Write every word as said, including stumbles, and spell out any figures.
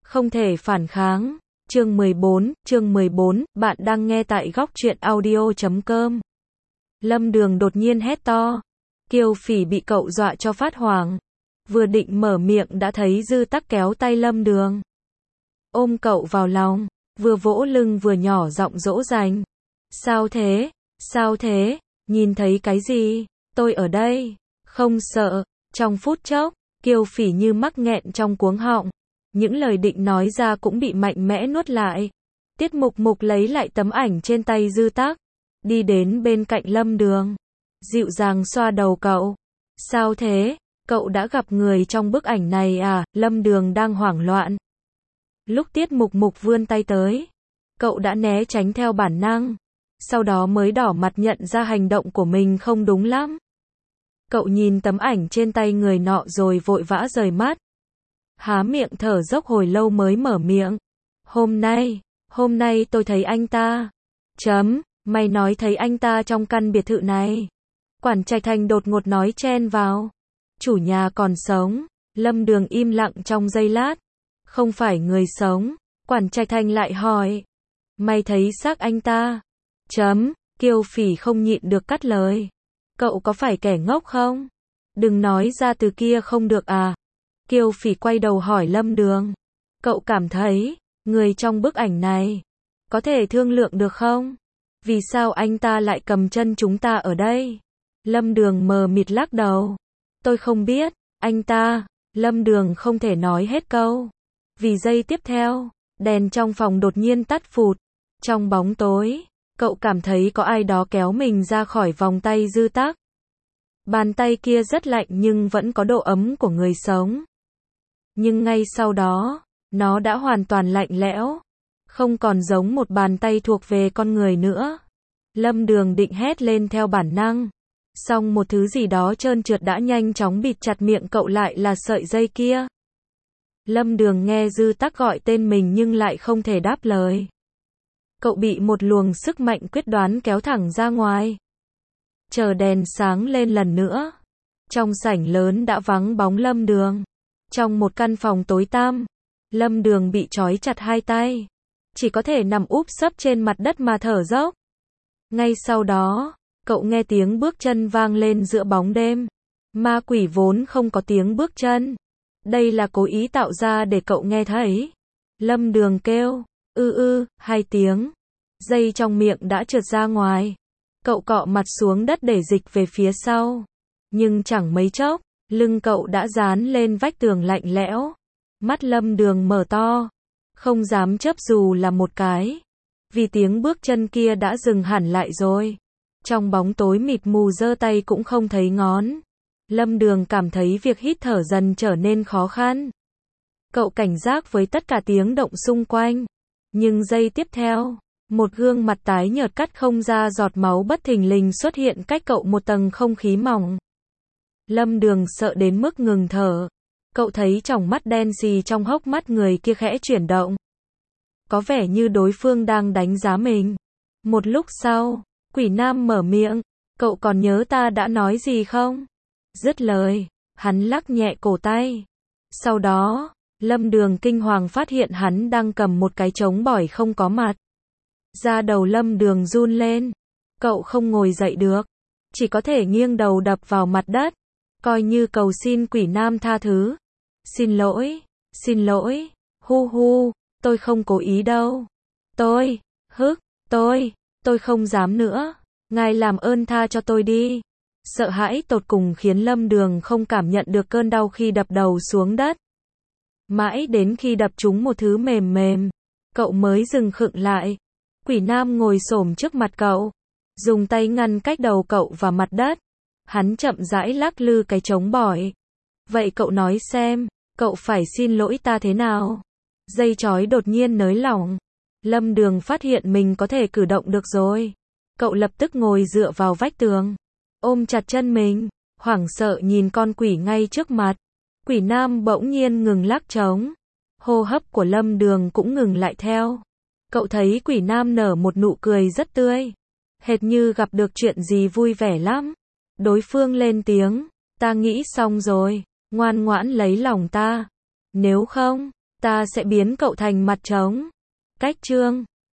Không thể phản kháng. Chương mười bốn, chương mười bốn, bạn đang nghe tại góc truyện audio chấm com. Lâm Đường đột nhiên hét to. Kiều Phỉ bị cậu dọa cho phát hoảng. Vừa định mở miệng đã thấy Dư Tắc kéo tay Lâm Đường. Ôm cậu vào lòng, vừa vỗ lưng vừa nhỏ giọng dỗ dành. Sao thế? Sao thế? Nhìn thấy cái gì? Tôi ở đây. Không sợ. Trong phút chốc, Kiều Phỉ như mắc nghẹn trong cuống họng. Những lời định nói ra cũng bị mạnh mẽ nuốt lại. Tiết Mục Mục lấy lại tấm ảnh trên tay Dư Tắc, đi đến bên cạnh Lâm Đường, dịu dàng xoa đầu cậu. Sao thế? Cậu đã gặp người trong bức ảnh này à? Lâm Đường đang hoảng loạn. Lúc Tiết Mục Mục vươn tay tới, cậu đã né tránh theo bản năng, sau đó mới đỏ mặt nhận ra hành động của mình không đúng lắm. Cậu nhìn tấm ảnh trên tay người nọ rồi vội vã rời mắt. Há miệng thở dốc hồi lâu mới mở miệng. Hôm nay, hôm nay tôi thấy anh ta. Chấm, mày nói thấy anh ta trong căn biệt thự này. Quản Trạch Thành đột ngột nói chen vào. Chủ nhà còn sống. Lâm Đường im lặng trong giây lát. Không phải người sống. Quản Trạch Thành lại hỏi. Mày thấy xác anh ta? Chấm, Kiều Phỉ không nhịn được cắt lời. Cậu có phải kẻ ngốc không? Đừng nói ra từ kia không được à? Kiều Phỉ quay đầu hỏi Lâm Đường. Cậu cảm thấy, người trong bức ảnh này, có thể thương lượng được không? Vì sao anh ta lại cầm chân chúng ta ở đây? Lâm Đường mờ mịt lắc đầu. Tôi không biết, anh ta. Lâm Đường không thể nói hết câu. Vì giây tiếp theo, đèn trong phòng đột nhiên tắt phụt. Trong bóng tối, cậu cảm thấy có ai đó kéo mình ra khỏi vòng tay Dư Tắc. Bàn tay kia rất lạnh nhưng vẫn có độ ấm của người sống. Nhưng ngay sau đó, nó đã hoàn toàn lạnh lẽo, không còn giống một bàn tay thuộc về con người nữa. Lâm Đường định hét lên theo bản năng, song một thứ gì đó trơn trượt đã nhanh chóng bịt chặt miệng cậu lại là sợi dây kia. Lâm Đường nghe Dư Tắc gọi tên mình nhưng lại không thể đáp lời. Cậu bị một luồng sức mạnh quyết đoán kéo thẳng ra ngoài. Chờ đèn sáng lên lần nữa. Trong sảnh lớn đã vắng bóng Lâm Đường. Trong một căn phòng tối tăm, Lâm Đường bị trói chặt hai tay, chỉ có thể nằm úp sấp trên mặt đất mà thở dốc. Ngay sau đó, cậu nghe tiếng bước chân vang lên giữa bóng đêm. Ma quỷ vốn không có tiếng bước chân. Đây là cố ý tạo ra để cậu nghe thấy. Lâm Đường kêu, ư ư, hai tiếng. Dây trong miệng đã trượt ra ngoài. Cậu cọ mặt xuống đất để dịch về phía sau. Nhưng chẳng mấy chốc, lưng cậu đã dán lên vách tường lạnh lẽo. Mắt Lâm Đường mở to, không dám chớp dù là một cái. Vì tiếng bước chân kia đã dừng hẳn lại rồi. Trong bóng tối mịt mù giơ tay cũng không thấy ngón. Lâm Đường cảm thấy việc hít thở dần trở nên khó khăn. Cậu cảnh giác với tất cả tiếng động xung quanh. Nhưng giây tiếp theo, một gương mặt tái nhợt cắt không ra giọt máu bất thình lình xuất hiện cách cậu một tầng không khí mỏng. Lâm Đường sợ đến mức ngừng thở. Cậu thấy tròng mắt đen xì trong hốc mắt người kia khẽ chuyển động. Có vẻ như đối phương đang đánh giá mình. Một lúc sau, Quỷ Nam mở miệng. Cậu còn nhớ ta đã nói gì không? Dứt lời, hắn lắc nhẹ cổ tay. Sau đó, Lâm Đường kinh hoàng phát hiện hắn đang cầm một cái trống bỏi không có mặt. Da đầu Lâm Đường run lên. Cậu không ngồi dậy được, chỉ có thể nghiêng đầu đập vào mặt đất, coi như cầu xin Quỷ Nam tha thứ. Xin lỗi, xin lỗi, hu hu, tôi không cố ý đâu. Tôi, hức, tôi, tôi không dám nữa. Ngài làm ơn tha cho tôi đi. Sợ hãi tột cùng khiến Lâm Đường không cảm nhận được cơn đau khi đập đầu xuống đất. Mãi đến khi đập trúng một thứ mềm mềm, cậu mới dừng khựng lại. Quỷ Nam ngồi xổm trước mặt cậu, dùng tay ngăn cách đầu cậu và mặt đất. Hắn chậm rãi lắc lư cái trống bỏi. Vậy cậu nói xem, cậu phải xin lỗi ta thế nào? Dây trói đột nhiên nới lỏng. Lâm Đường phát hiện mình có thể cử động được rồi. Cậu lập tức ngồi dựa vào vách tường, ôm chặt chân mình, hoảng sợ nhìn con quỷ ngay trước mặt. Quỷ Nam bỗng nhiên ngừng lắc trống. Hô hấp của Lâm Đường cũng ngừng lại theo. Cậu thấy Quỷ Nam nở một nụ cười rất tươi, hệt như gặp được chuyện gì vui vẻ lắm. Đối phương lên tiếng, ta nghĩ xong rồi, ngoan ngoãn lấy lòng ta. Nếu không, Ta sẽ biến cậu thành mặt trống. Cách chương